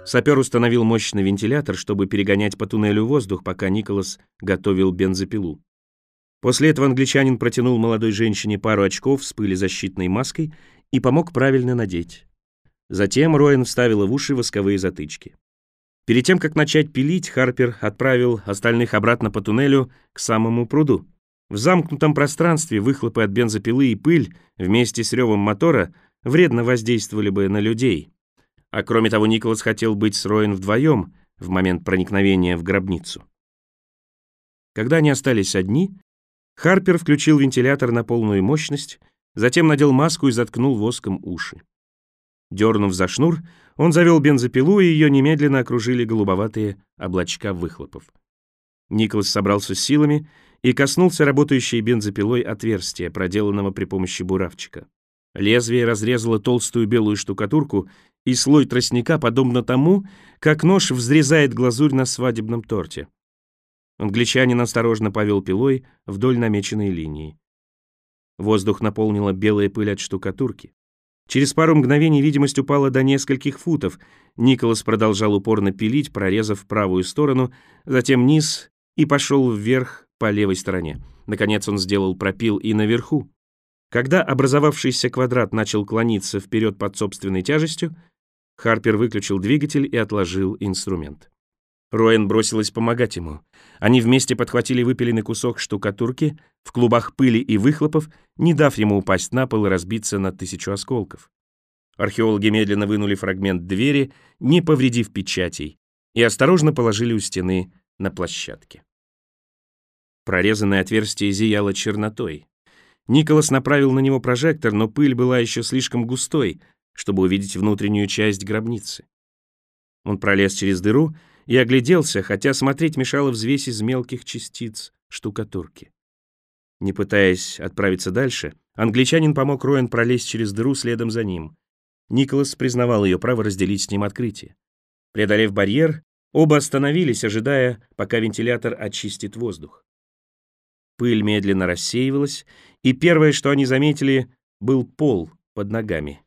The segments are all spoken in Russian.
Сапер установил мощный вентилятор, чтобы перегонять по туннелю воздух, пока Николас готовил бензопилу. После этого англичанин протянул молодой женщине пару очков с пылезащитной маской и помог правильно надеть. Затем Роэн вставила в уши восковые затычки. Перед тем, как начать пилить, Харпер отправил остальных обратно по туннелю к самому пруду. В замкнутом пространстве выхлопы от бензопилы и пыль вместе с ревом мотора вредно воздействовали бы на людей. А кроме того, Николас хотел быть с Роэн вдвоем в момент проникновения в гробницу. Когда они остались одни, Харпер включил вентилятор на полную мощность, затем надел маску и заткнул воском уши. Дернув за шнур, он завел бензопилу, и ее немедленно окружили голубоватые облачка выхлопов. Николас собрался с силами и коснулся работающей бензопилой отверстия, проделанного при помощи буравчика. Лезвие разрезало толстую белую штукатурку, и слой тростника, подобно тому, как нож взрезает глазурь на свадебном торте. Англичанин осторожно повел пилой вдоль намеченной линии. Воздух наполнила белая пыль от штукатурки. Через пару мгновений видимость упала до нескольких футов. Николас продолжал упорно пилить, прорезав правую сторону, затем низ и пошел вверх по левой стороне. Наконец он сделал пропил и наверху. Когда образовавшийся квадрат начал клониться вперед под собственной тяжестью, Харпер выключил двигатель и отложил инструмент. Роэн бросилась помогать ему. Они вместе подхватили выпиленный кусок штукатурки в клубах пыли и выхлопов, не дав ему упасть на пол и разбиться на 1000 осколков. Археологи медленно вынули фрагмент двери, не повредив печатей, и осторожно положили у стены на площадке. Прорезанное отверстие зияло чернотой. Николас направил на него прожектор, но пыль была еще слишком густой, чтобы увидеть внутреннюю часть гробницы. Он пролез через дыру и огляделся, хотя смотреть мешала взвесь из мелких частиц штукатурки. Не пытаясь отправиться дальше, англичанин помог Роэн пролезть через дыру следом за ним. Николас признавал ее право разделить с ним открытие. Преодолев барьер, оба остановились, ожидая, пока вентилятор очистит воздух. Пыль медленно рассеивалась, и первое, что они заметили, был пол под ногами.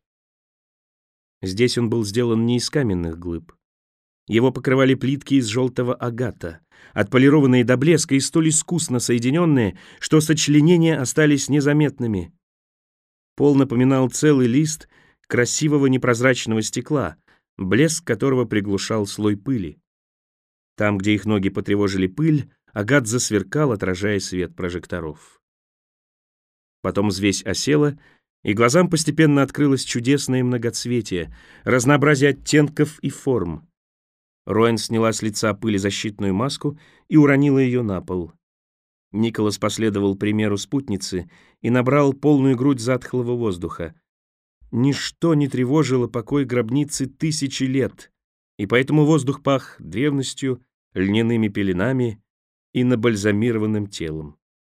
Здесь он был сделан не из каменных глыб. Его покрывали плитки из желтого агата, отполированные до блеска и столь искусно соединенные, что сочленения остались незаметными. Пол напоминал целый лист красивого непрозрачного стекла, блеск которого приглушал слой пыли. Там, где их ноги потревожили пыль, агат засверкал, отражая свет прожекторов. Потом взвесь осела, и глазам постепенно открылось чудесное многоцветие, разнообразие оттенков и форм. Роэн сняла с лица пылезащитную маску и уронила ее на пол. Николас последовал примеру спутницы и набрал полную грудь затхлого воздуха. Ничто не тревожило покой гробницы 1000 лет, и поэтому воздух пах древностью, льняными пеленами и набальзамированным телом.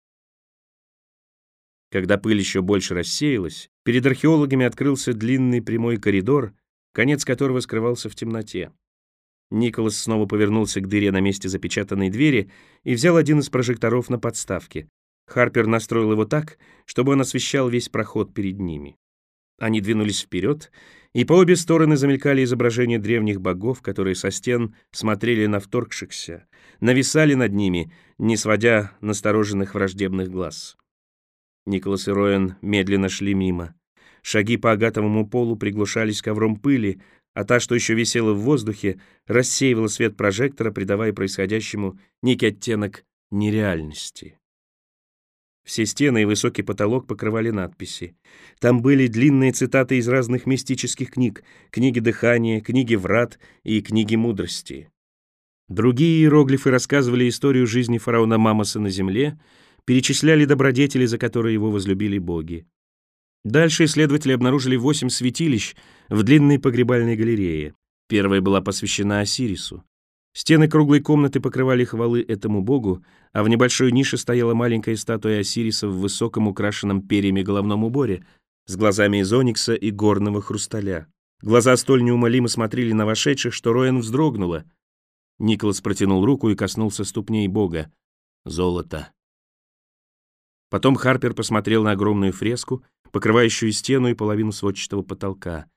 Когда пыль еще больше рассеялась, перед археологами открылся длинный прямой коридор, конец которого скрывался в темноте. Николас снова повернулся к дыре на месте запечатанной двери и взял один из прожекторов на подставке. Харпер настроил его так, чтобы он освещал весь проход перед ними. Они двинулись вперед, и по обе стороны замелькали изображения древних богов, которые со стен смотрели на вторгшихся, нависали над ними, не сводя настороженных враждебных глаз. Николас и Роэн медленно шли мимо. Шаги по агатовому полу приглушались ковром пыли, а та, что еще висела в воздухе, рассеивала свет прожектора, придавая происходящему некий оттенок нереальности. Все стены и высокий потолок покрывали надписи. Там были длинные цитаты из разных мистических книг: книги дыхания, книги врат и книги мудрости. Другие иероглифы рассказывали историю жизни фараона Мамоса на земле, перечисляли добродетели, за которые его возлюбили боги. Дальше исследователи обнаружили 8 святилищ в длинной погребальной галерее. Первая была посвящена Осирису. Стены круглой комнаты покрывали хвалы этому богу, а в небольшой нише стояла маленькая статуя Осириса в высоком украшенном перьями головном уборе с глазами из оникса и горного хрусталя. Глаза столь неумолимо смотрели на вошедших, что Роэн вздрогнула. Николас протянул руку и коснулся ступней бога. Золото. Потом Харпер посмотрел на огромную фреску, покрывающую стену и половину сводчатого потолка.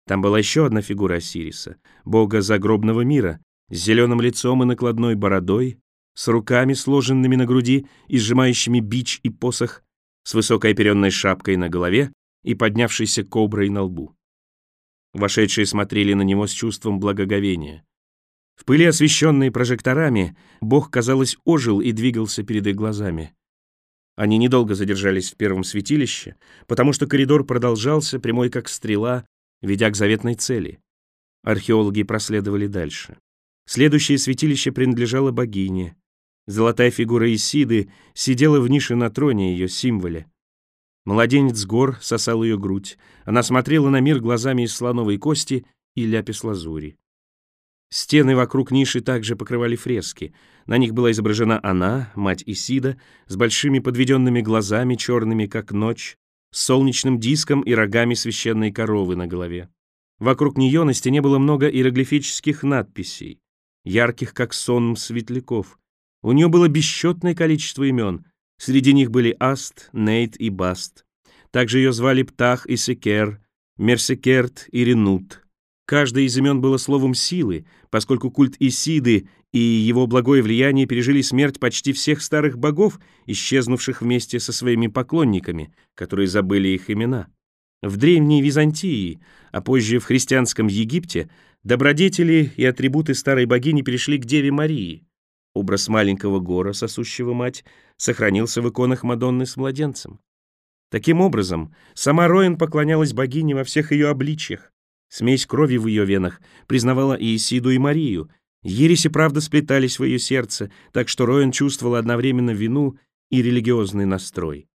Там была еще одна фигура Осириса, бога загробного мира, с зеленым лицом и накладной бородой, с руками, сложенными на груди и сжимающими бич и посох, с высокой оперенной шапкой на голове и поднявшейся коброй на лбу. Вошедшие смотрели на него с чувством благоговения. В пыли, освещенной прожекторами, бог, казалось, ожил и двигался перед их глазами. Они недолго задержались в первом святилище, потому что коридор продолжался, прямой как стрела, ведя к заветной цели. Археологи проследовали дальше. Следующее святилище принадлежало богине. Золотая фигура Исиды сидела в нише на троне, ее символе. Младенец гор сосал ее грудь. Она смотрела на мир глазами из слоновой кости и ляпис-лазури. Стены вокруг ниши также покрывали фрески. На них была изображена она, мать Исида, с большими подведенными глазами, черными как ночь, с солнечным диском и рогами священной коровы на голове. Вокруг нее на стене было много иероглифических надписей, ярких как сон светляков. У нее было бесчетное количество имен. Среди них были Аст, Нейт и Баст. Также ее звали Птах и Секер, Мерсекерт и Ренут. Каждое из имен было словом силы, поскольку культ Исиды и его благое влияние пережили смерть почти всех старых богов, исчезнувших вместе со своими поклонниками, которые забыли их имена. В древней Византии, а позже в христианском Египте, добродетели и атрибуты старой богини перешли к Деве Марии. Образ маленького гора, сосущего мать, сохранился в иконах Мадонны с младенцем. Таким образом, сама Роэн поклонялась богине во всех ее обличьях. Смесь крови в ее венах признавала и Исиду, и Марию. Ереси, правда, сплетались в ее сердце, так что Роэн чувствовала одновременно вину и религиозный настрой.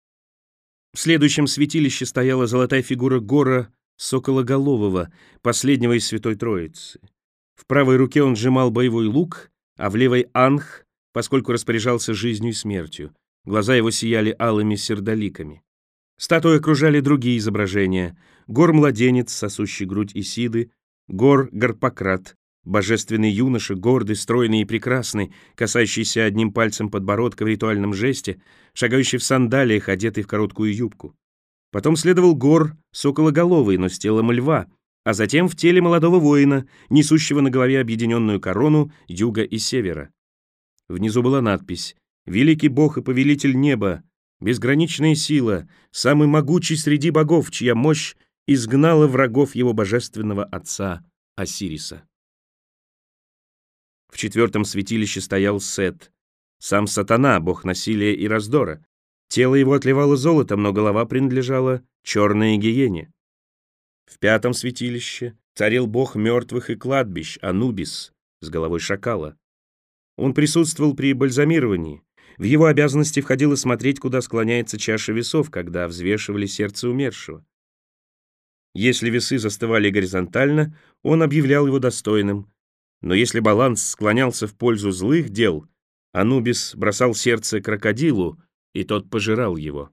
В следующем святилище стояла золотая фигура Гора Сокологолового, последнего из Святой Троицы. В правой руке он сжимал боевой лук, а в левой — анх, поскольку распоряжался жизнью и смертью. Глаза его сияли алыми сердоликами. Статуи окружали другие изображения. Гор-младенец, сосущий грудь Исиды, Гор-Гарпократ, божественный юноша, гордый, стройный и прекрасный, касающийся одним пальцем подбородка в ритуальном жесте, шагающий в сандалиях, одетый в короткую юбку. Потом следовал Гор Сокологоловый, но с телом льва, а затем в теле молодого воина, несущего на голове объединенную корону юга и севера. Внизу была надпись: «Великий бог и повелитель неба, безграничная сила, самый могучий среди богов, чья мощь изгнала врагов его божественного отца Осириса». В четвертом святилище стоял Сет, сам сатана, бог насилия и раздора. Тело его отливало золотом, но голова принадлежала черной гиене. В пятом святилище царил бог мертвых и кладбищ Анубис с головой шакала. Он присутствовал при бальзамировании. В его обязанности входило смотреть, куда склоняется чаша весов, когда взвешивали сердце умершего. Если весы застывали горизонтально, он объявлял его достойным, но если баланс склонялся в пользу злых дел, Анубис бросал сердце крокодилу, и тот пожирал его.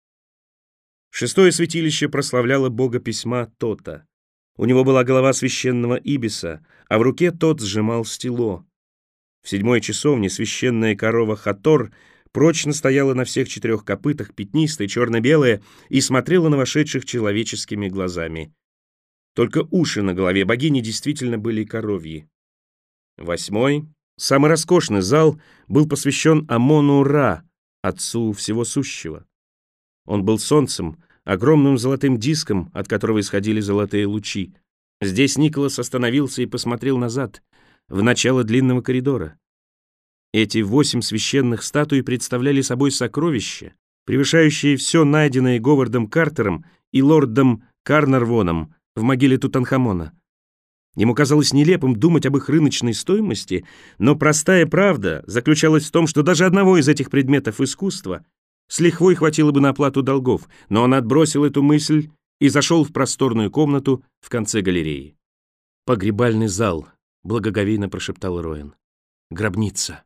Шестое святилище прославляло бога письма Тота. У него была голова священного Ибиса, а в руке тот сжимал стело. В седьмой часовне священная корова Хатор прочно стояла на всех четырех копытах, пятнистая, черно-белая, и смотрела на вошедших человеческими глазами. Только уши на голове богини действительно были коровьи. Восьмой, самый роскошный зал, был посвящен Амону-Ра, отцу всего сущего. Он был солнцем, огромным золотым диском, от которого исходили золотые лучи. Здесь Николас остановился и посмотрел назад, в начало длинного коридора. Эти 8 священных статуй представляли собой сокровища, превышающие все найденное Говардом Картером и лордом Карнарвоном в могиле Тутанхамона. Ему казалось нелепым думать об их рыночной стоимости, но простая правда заключалась в том, что даже одного из этих предметов искусства с лихвой хватило бы на оплату долгов, но он отбросил эту мысль и зашел в просторную комнату в конце галереи. «Погребальный зал», — благоговейно прошептал Роэн. «Гробница».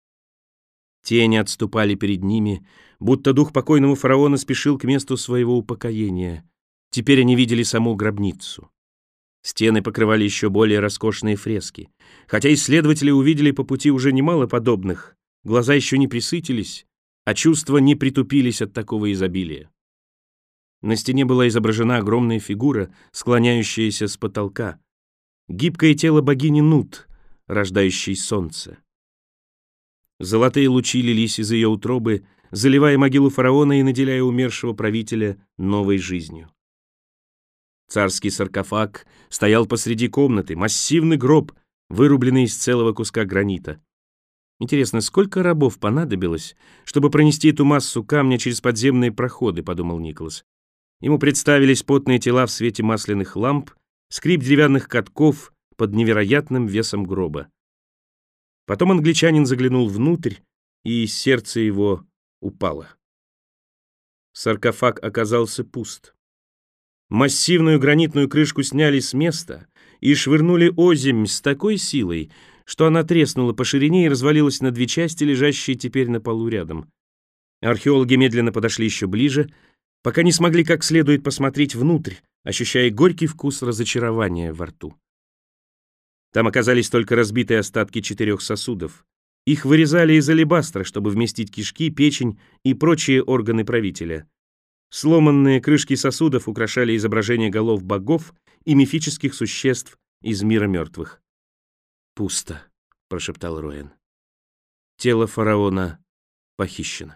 Тени отступали перед ними, будто дух покойного фараона спешил к месту своего упокоения. Теперь они видели саму гробницу. Стены покрывали еще более роскошные фрески. Хотя исследователи увидели по пути уже немало подобных, глаза еще не пресытились, а чувства не притупились от такого изобилия. На стене была изображена огромная фигура, склоняющаяся с потолка. Гибкое тело богини Нут, рождающей солнце. Золотые лучи лились из ее утробы, заливая могилу фараона и наделяя умершего правителя новой жизнью. Царский саркофаг стоял посреди комнаты, массивный гроб, вырубленный из целого куска гранита. Интересно, сколько рабов понадобилось, чтобы пронести эту массу камня через подземные проходы, подумал Николас. Ему представились потные тела в свете масляных ламп, скрип деревянных катков под невероятным весом гроба. Потом англичанин заглянул внутрь, и сердце его упало. Саркофаг оказался пуст. Массивную гранитную крышку сняли с места и швырнули озимь с такой силой, что она треснула по ширине и развалилась на две части, лежащие теперь на полу рядом. Археологи медленно подошли еще ближе, пока не смогли как следует посмотреть внутрь, ощущая горький вкус разочарования во рту. Там оказались только разбитые остатки 4 сосудов. Их вырезали из алебастра, чтобы вместить кишки, печень и прочие органы правителя. Сломанные крышки сосудов украшали изображения голов богов и мифических существ из мира мертвых. «Пусто», — прошептал Роэн. «Тело фараона похищено».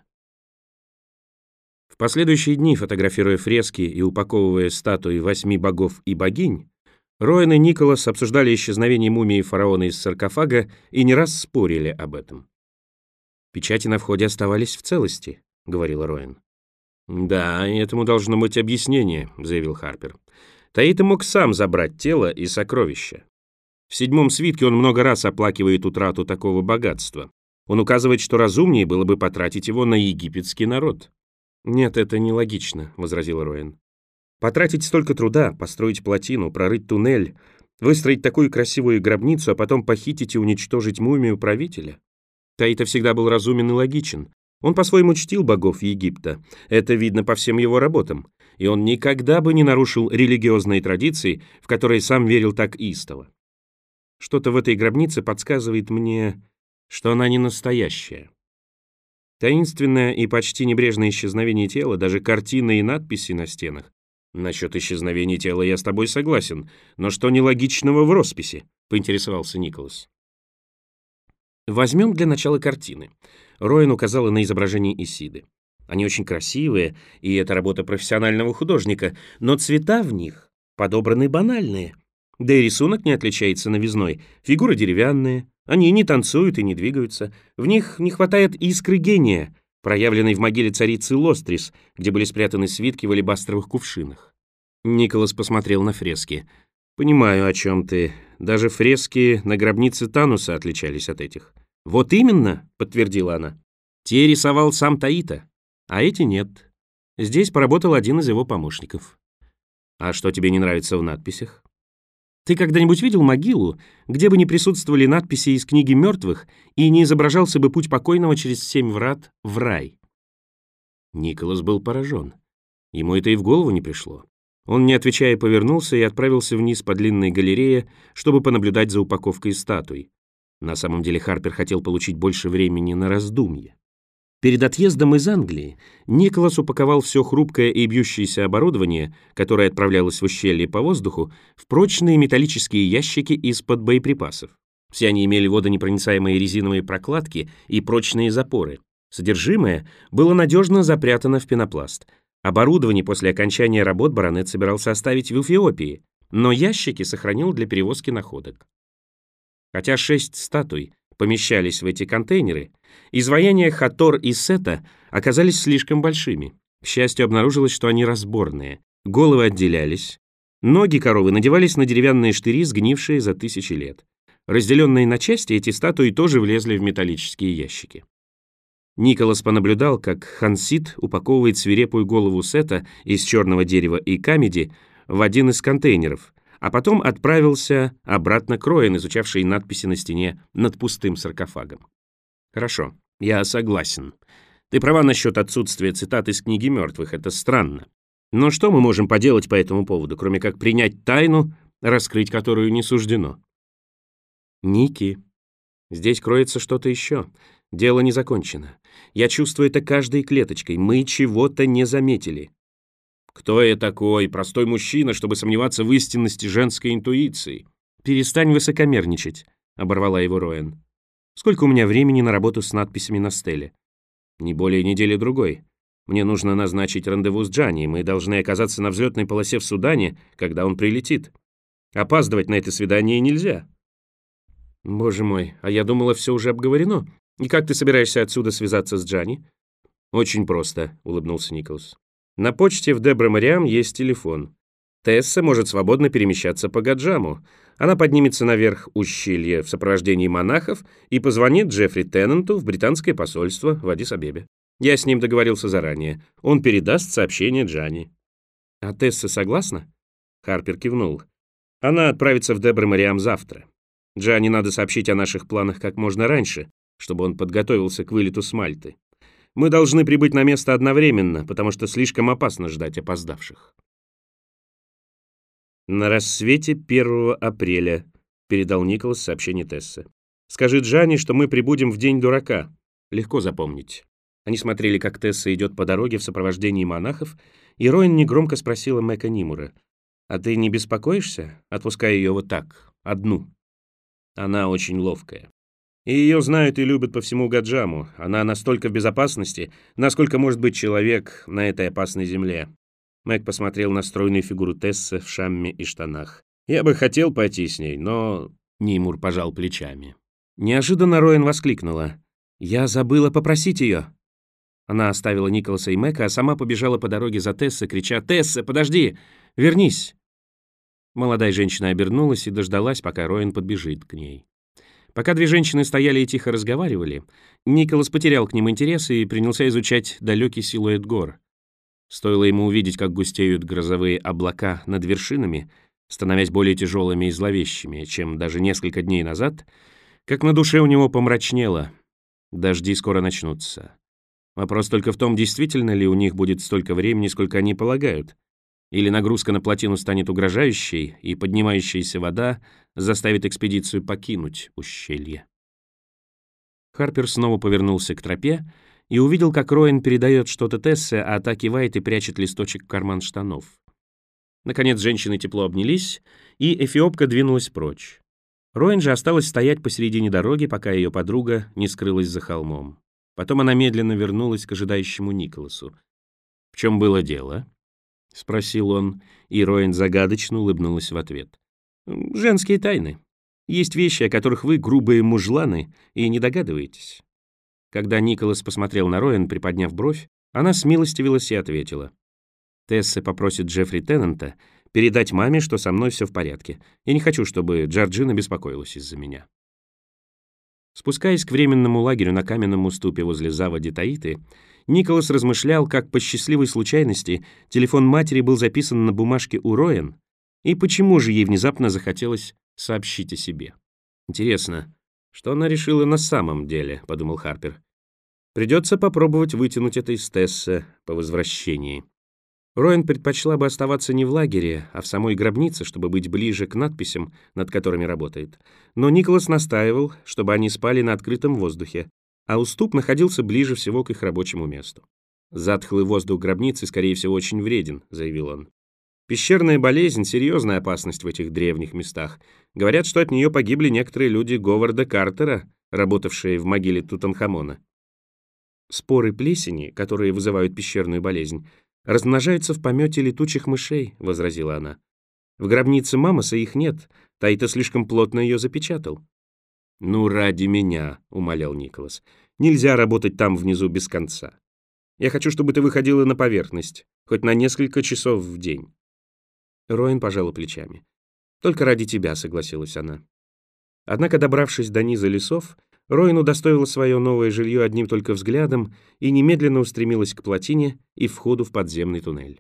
В последующие дни, фотографируя фрески и упаковывая статуи 8 богов и богинь, Роэн и Николас обсуждали исчезновение мумии фараона из саркофага и не раз спорили об этом. «Печати на входе оставались в целости», — говорил Роэн. «Да, и этому должно быть объяснение», — заявил Харпер. «Таита мог сам забрать тело и сокровища. В 7-м свитке он много раз оплакивает утрату такого богатства. Он указывает, что разумнее было бы потратить его на египетский народ». «Нет, это нелогично», — возразил Роэн. «Потратить столько труда, построить плотину, прорыть туннель, выстроить такую красивую гробницу, а потом похитить и уничтожить мумию правителя? Таита всегда был разумен и логичен. Он по-своему чтил богов Египта. Это видно по всем его работам. И он никогда бы не нарушил религиозные традиции, в которые сам верил так истово. Что-то в этой гробнице подсказывает мне, что она не настоящая. Таинственное и почти небрежное исчезновение тела, даже картины и надписи на стенах. Насчет исчезновения тела я с тобой согласен, но что нелогичного в росписи?» — поинтересовался Николас. «Возьмем для начала картины». Роэн указала на изображение Исиды. Они очень красивые, и это работа профессионального художника, но цвета в них подобраны банальные. Да и рисунок не отличается новизной. Фигуры деревянные, они не танцуют и не двигаются. В них не хватает искры гения, проявленной в могиле царицы Лострис, где были спрятаны свитки в алебастровых кувшинах. Николас посмотрел на фрески. «Понимаю, о чем ты. Даже фрески на гробнице Тануса отличались от этих». «Вот именно», — подтвердила она. «Те рисовал сам Таита, а эти нет. Здесь поработал один из его помощников». «А что тебе не нравится в надписях?» «Ты когда-нибудь видел могилу, где бы не присутствовали надписи из книги мертвых и не изображался бы путь покойного через 7 врат в рай?» Николас был поражен. Ему это и в голову не пришло. Он, не отвечая, повернулся и отправился вниз по длинной галерее, чтобы понаблюдать за упаковкой статуй. На самом деле Харпер хотел получить больше времени на раздумье. Перед отъездом из Англии Николас упаковал все хрупкое и бьющееся оборудование, которое отправлялось в ущелье по воздуху, в прочные металлические ящики из-под боеприпасов. Все они имели водонепроницаемые резиновые прокладки и прочные запоры. Содержимое было надежно запрятано в пенопласт. Оборудование после окончания работ баронет собирался оставить в Эфиопии, но ящики сохранил для перевозки находок. Хотя 6 статуй помещались в эти контейнеры, изваяния Хатор и Сета оказались слишком большими. К счастью, обнаружилось, что они разборные. Головы отделялись. Ноги коровы надевались на деревянные штыри, сгнившие за 1000 лет. Разделенные на части, эти статуи тоже влезли в металлические ящики. Николас понаблюдал, как Хансит упаковывает свирепую голову Сета из черного дерева и камеди в один из контейнеров, а потом отправился обратно к Роэн, изучавший надписи на стене над пустым саркофагом. «Хорошо, я согласен. Ты права насчет отсутствия цитат из книги мертвых, это странно. Но что мы можем поделать по этому поводу, кроме как принять тайну, раскрыть которую не суждено?» «Ники, здесь кроется что-то еще. Дело не закончено. Я чувствую это каждой клеточкой. Мы чего-то не заметили». «Кто я такой, простой мужчина, чтобы сомневаться в истинности женской интуиции?» «Перестань высокомерничать», — оборвала его Роэн. «Сколько у меня времени на работу с надписями на стеле?» «Не более недели-другой. Мне нужно назначить рандеву с Джанни, мы должны оказаться на взлетной полосе в Судане, когда он прилетит. Опаздывать на это свидание нельзя». «Боже мой, а я думала, все уже обговорено. И как ты собираешься отсюда связаться с Джанни?» «Очень просто», — улыбнулся Николас. «На почте в Дебра-Мариам есть телефон. Тесса может свободно перемещаться по Гаджаму. Она поднимется наверх ущелья в сопровождении монахов и позвонит Джеффри Теннанту в британское посольство в Аддис-Абебе. Я с ним договорился заранее. Он передаст сообщение Джанни». «А Тесса согласна?» Харпер кивнул. «Она отправится в Дебра-Мариам завтра. Джанни надо сообщить о наших планах как можно раньше, чтобы он подготовился к вылету с Мальты. Мы должны прибыть на место одновременно, потому что слишком опасно ждать опоздавших». «На рассвете 1 апреля», — передал Николас сообщение Тессы. «Скажи Джанни, что мы прибудем в день дурака. Легко запомнить». Они смотрели, как Тесса идет по дороге в сопровождении монахов, и Роэн негромко спросила Мэка Нимура: «А ты не беспокоишься, отпуская ее вот так, одну?» «Она очень ловкая. И ее знают и любят по всему Гаджаму. Она настолько в безопасности, насколько может быть человек на этой опасной земле». Мэг посмотрел на стройную фигуру Тессы в шамме и штанах. «Я бы хотел пойти с ней, но...» Нимур пожал плечами. Неожиданно Роэн воскликнула: «Я забыла попросить ее». Она оставила Николаса и Мэка, а сама побежала по дороге за Тессой, крича: «Тесса, подожди! Вернись!» Молодая женщина обернулась и дождалась, пока Роэн подбежит к ней. Пока две женщины стояли и тихо разговаривали, Николас потерял к ним интерес и принялся изучать далекий силуэт гор. Стоило ему увидеть, как густеют грозовые облака над вершинами, становясь более тяжелыми и зловещими, чем даже несколько дней назад, как на душе у него помрачнело. Дожди скоро начнутся. Вопрос только в том, действительно ли у них будет столько времени, сколько они полагают, или нагрузка на плотину станет угрожающей, и поднимающаяся вода заставит экспедицию покинуть ущелье. Харпер снова повернулся к тропе и увидел, как Роэн передает что-то Тессе, а та кивает и прячет листочек в карман штанов. Наконец женщины тепло обнялись, и эфиопка двинулась прочь. Роэн же осталась стоять посередине дороги, пока ее подруга не скрылась за холмом. Потом она медленно вернулась к ожидающему Николасу. «В чем было дело?» — спросил он, и Роэн загадочно улыбнулась в ответ. «Женские тайны. Есть вещи, о которых вы, грубые мужланы, и не догадываетесь». Когда Николас посмотрел на Роэн, приподняв бровь, она смилостивилась и ответила: «Тесса попросит Джеффри Теннанта передать маме, что со мной все в порядке. Я не хочу, чтобы Джорджина беспокоилась из-за меня». Спускаясь к временному лагерю на каменном уступе возле заводи Таиты, Николас размышлял, как по счастливой случайности телефон матери был записан на бумажке у Роэн, и почему же ей внезапно захотелось сообщить о себе. «Интересно, что она решила на самом деле?» — подумал Харпер. «Придется попробовать вытянуть это из Тессы по возвращении». Роэн предпочла бы оставаться не в лагере, а в самой гробнице, чтобы быть ближе к надписям, над которыми работает. Но Николас настаивал, чтобы они спали на открытом воздухе, а уступ находился ближе всего к их рабочему месту. «Затхлый воздух гробницы, скорее всего, очень вреден», — заявил он. «Пещерная болезнь — серьезная опасность в этих древних местах. Говорят, что от нее погибли некоторые люди Говарда Картера, работавшие в могиле Тутанхамона». «Споры плесени, которые вызывают пещерную болезнь, размножаются в помете летучих мышей», — возразила она. «В гробнице Мамоса их нет, Таита слишком плотно ее запечатал». «Ну, ради меня», — умолял Николас. «Нельзя работать там внизу без конца. Я хочу, чтобы ты выходила на поверхность, хоть на несколько часов в день». Роэн пожала плечами. «Только ради тебя», — согласилась она. Однако, добравшись до низа лесов, Роэн удостоила свое новое жилье одним только взглядом и немедленно устремилась к плотине и входу в подземный туннель.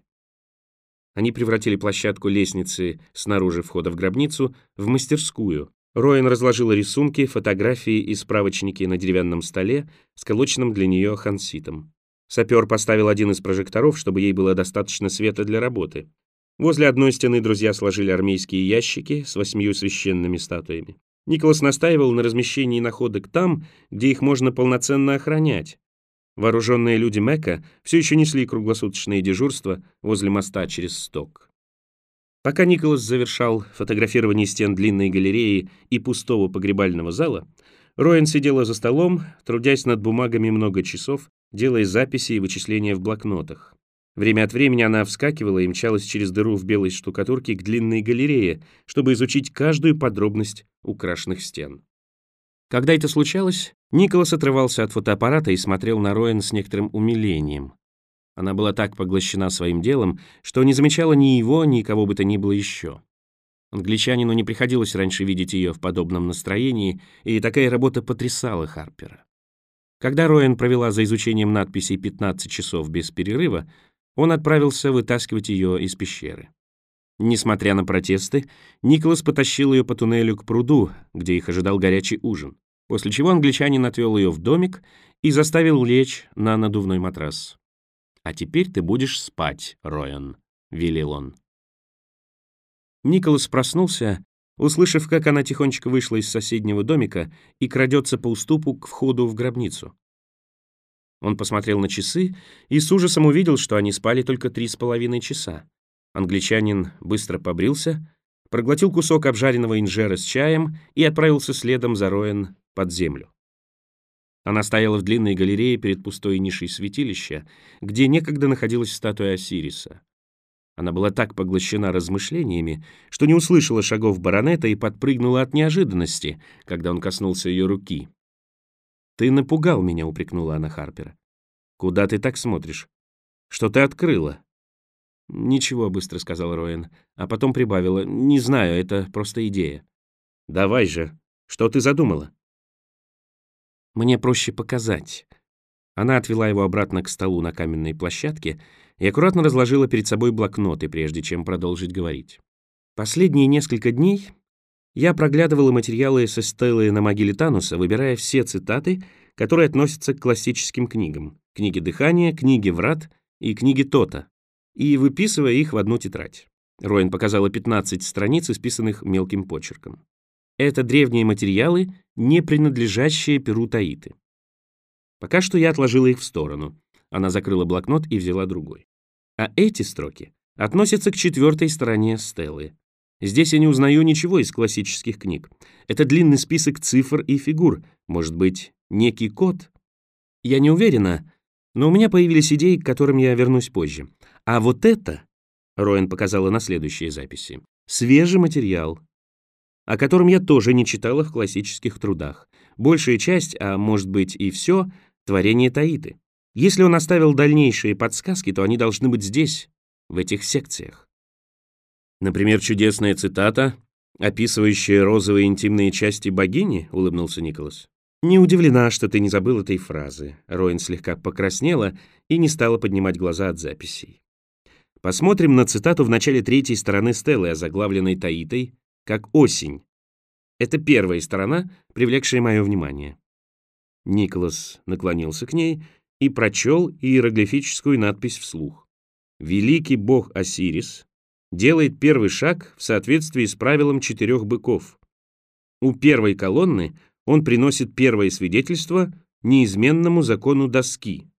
Они превратили площадку лестницы снаружи входа в гробницу в мастерскую. Роэн разложила рисунки, фотографии и справочники на деревянном столе, сколоченном для нее ханситом. Сапер поставил один из прожекторов, чтобы ей было достаточно света для работы. Возле одной стены друзья сложили армейские ящики с 8 священными статуями. Николас настаивал на размещении находок там, где их можно полноценно охранять. Вооруженные люди Мэка все еще несли круглосуточное дежурство возле моста через Сток. Пока Николас завершал фотографирование стен длинной галереи и пустого погребального зала, Роэн сидела за столом, трудясь над бумагами много часов, делая записи и вычисления в блокнотах. Время от времени она вскакивала и мчалась через дыру в белой штукатурке к длинной галерее, чтобы изучить каждую подробность украшенных стен. Когда это случалось, Николас отрывался от фотоаппарата и смотрел на Роэн с некоторым умилением. Она была так поглощена своим делом, что не замечала ни его, ни кого бы то ни было еще. Англичанину не приходилось раньше видеть ее в подобном настроении, и такая работа потрясала Харпера. Когда Роэн провела за изучением надписей 15 часов без перерыва, он отправился вытаскивать ее из пещеры. Несмотря на протесты, Николас потащил ее по туннелю к пруду, где их ожидал горячий ужин, после чего англичанин отвел ее в домик и заставил лечь на надувной матрас. «А теперь ты будешь спать, Роэн», — велел он. Николас проснулся, услышав, как она тихонечко вышла из соседнего домика и крадется по уступу к входу в гробницу. Он посмотрел на часы и с ужасом увидел, что они спали только 3,5 часа. Англичанин быстро побрился, проглотил кусок обжаренного инжера с чаем и отправился следом за Роэн под землю. Она стояла в длинной галерее перед пустой нишей святилища, где некогда находилась статуя Осириса. Она была так поглощена размышлениями, что не услышала шагов баронета и подпрыгнула от неожиданности, когда он коснулся ее руки. «Ты напугал меня», — упрекнула она Харпера. «Куда ты так смотришь? Что ты открыла?» «Ничего», — быстро сказал Роэн, а потом прибавила. «Не знаю, это просто идея». «Давай же, что ты задумала?» «Мне проще показать». Она отвела его обратно к столу на каменной площадке и аккуратно разложила перед собой блокноты, прежде чем продолжить говорить. Последние несколько дней я проглядывала материалы со стелы на могиле Тануса, выбирая все цитаты, которые относятся к классическим книгам: книге дыхания, книге Врат и книге Тота, и выписывая их в одну тетрадь. Роэн показала 15 страниц, исписанных мелким почерком. Это древние материалы, не принадлежащие Перу Таиты. Пока что я отложила их в сторону. Она закрыла блокнот и взяла другой. А эти строки относятся к 4-й стороне стелы. Здесь я не узнаю ничего из классических книг. Это длинный список цифр и фигур, может быть, некий код. Я не уверена, но у меня появились идеи, к которым я вернусь позже. А вот это, Роэн показала на следующие записи, свежий материал, о котором я тоже не читала в классических трудах. Большая часть, а может быть и все, творение Таиты. Если он оставил дальнейшие подсказки, то они должны быть здесь, в этих секциях. Например, чудесная цитата, описывающая розовые интимные части богини, улыбнулся Николас. Не удивлена, что ты не забыл этой фразы. Роэн слегка покраснела и не стала поднимать глаза от записей. Посмотрим на цитату в начале 3-й стороны стелы, озаглавленной Таитой как «Осень». Это первая сторона, привлекшая мое внимание. Николас наклонился к ней и прочел иероглифическую надпись вслух. «Великий бог Осирис делает первый шаг в соответствии с правилом 4 быков. У первой колонны он приносит первое свидетельство неизменному закону доски».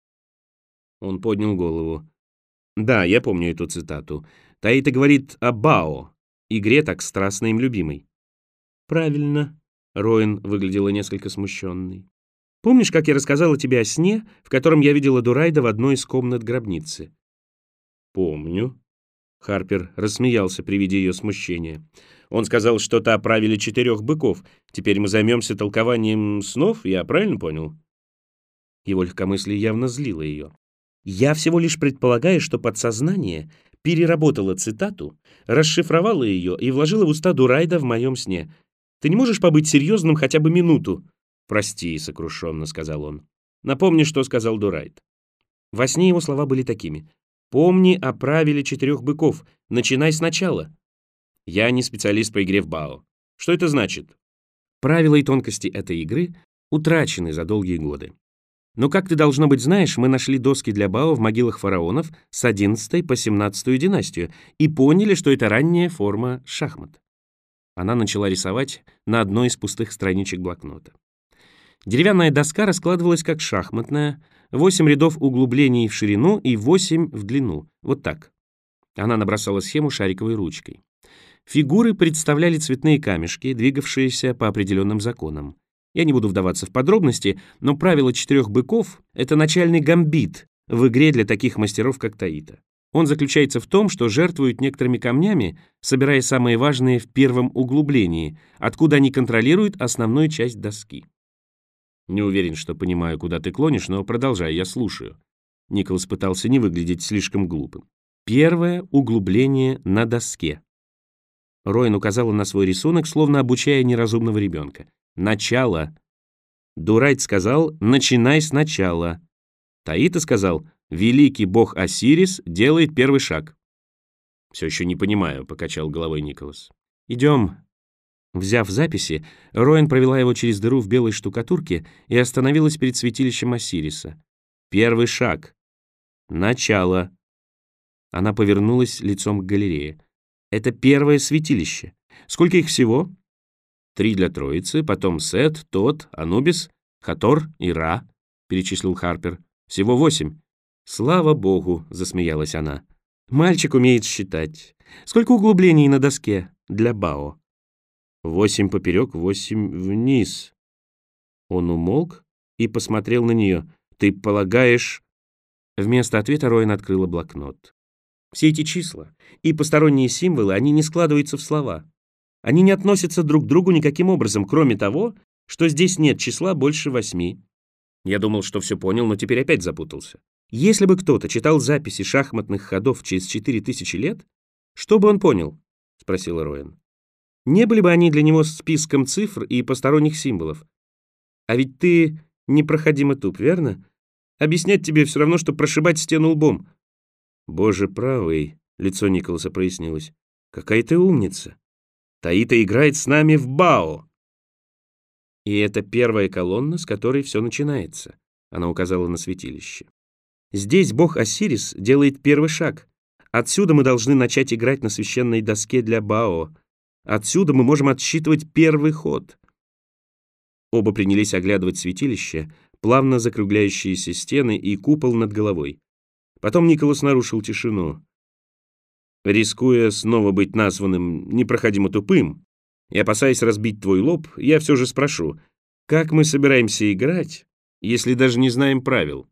Он поднял голову. «Да, я помню эту цитату. Таита говорит о Бао, игре так страстно им любимой». «Правильно», — Роэн выглядела несколько смущенной. «Помнишь, как я рассказала тебе о сне, в котором я видела Дурайда в одной из комнат гробницы?» «Помню». Харпер рассмеялся при виде ее смущения. Он сказал что-то о правиле 4 быков. Теперь мы займемся толкованием снов, я правильно понял? Его легкомыслие явно злило ее. «Я всего лишь предполагаю, что подсознание переработало цитату, расшифровало ее и вложило в уста Дурайда в моем сне. Ты не можешь побыть серьезным хотя бы минуту?» «Прости», — сокрушенно сказал он. «Напомни, что сказал Дурайд». Во сне его слова были такими: «Помни о правиле 4 быков. Начинай сначала». Я не специалист по игре в Бао. Что это значит? Правила и тонкости этой игры утрачены за долгие годы. Но, как ты, должно быть, знаешь, мы нашли доски для Бао в могилах фараонов с 11 по 17 династию и поняли, что это ранняя форма шахмат. Она начала рисовать на одной из пустых страничек блокнота. Деревянная доска раскладывалась как шахматная, 8 рядов углублений в ширину и 8 в длину. Вот так. Она набросала схему шариковой ручкой. Фигуры представляли цветные камешки, двигавшиеся по определенным законам. Я не буду вдаваться в подробности, но правило 4 быков — это начальный гамбит в игре для таких мастеров, как Таита. Он заключается в том, что жертвуют некоторыми камнями, собирая самые важные в первом углублении, откуда они контролируют основную часть доски. Не уверен, что понимаю, куда ты клонишь, но продолжай, я слушаю. Николас пытался не выглядеть слишком глупым. Первое углубление на доске. Роин указала на свой рисунок, словно обучая неразумного ребенка. Начало. Дурайт сказал: начинай сначала. Таита сказал: великий бог Осирис делает первый шаг. Все еще не понимаю, покачал головой Николас. Идем. Взяв записи, Роин провела его через дыру в белой штукатурке и остановилась перед святилищем Осириса. Первый шаг. Начало. Она повернулась лицом к галерее. Это первое святилище. Сколько их всего? 3 для Троицы, потом Сет, Тот, Анубис, Хатор и Ра, перечислил Харпер. Всего 8. Слава богу, засмеялась она. Мальчик умеет считать. Сколько углублений на доске для Бао? 8 поперек, 8 вниз. Он умолк и посмотрел на нее. Ты полагаешь... Вместо ответа Роин открыла блокнот. Все эти числа и посторонние символы, они не складываются в слова. Они не относятся друг к другу никаким образом, кроме того, что здесь нет числа больше 8. Я думал, что все понял, но теперь опять запутался. Если бы кто-то читал записи шахматных ходов через 4000 лет, что бы он понял? Спросила Роин. Не были бы они для него списком цифр и посторонних символов. А ведь ты непроходимый туп, верно? Объяснять тебе все равно, что прошибать стену лбом. Боже правый, лицо Николаса прояснилось. Какая ты умница. Таита играет с нами в Бао. И это первая колонна, с которой все начинается. Она указала на святилище. Здесь бог Осирис делает первый шаг. Отсюда мы должны начать играть на священной доске для Бао. Отсюда мы можем отсчитывать первый ход. Оба принялись оглядывать святилище, плавно закругляющиеся стены и купол над головой. Потом Николас нарушил тишину. Рискуя снова быть названным непроходимо тупым и опасаясь разбить твой лоб, я все же спрошу, как мы собираемся играть, если даже не знаем правил?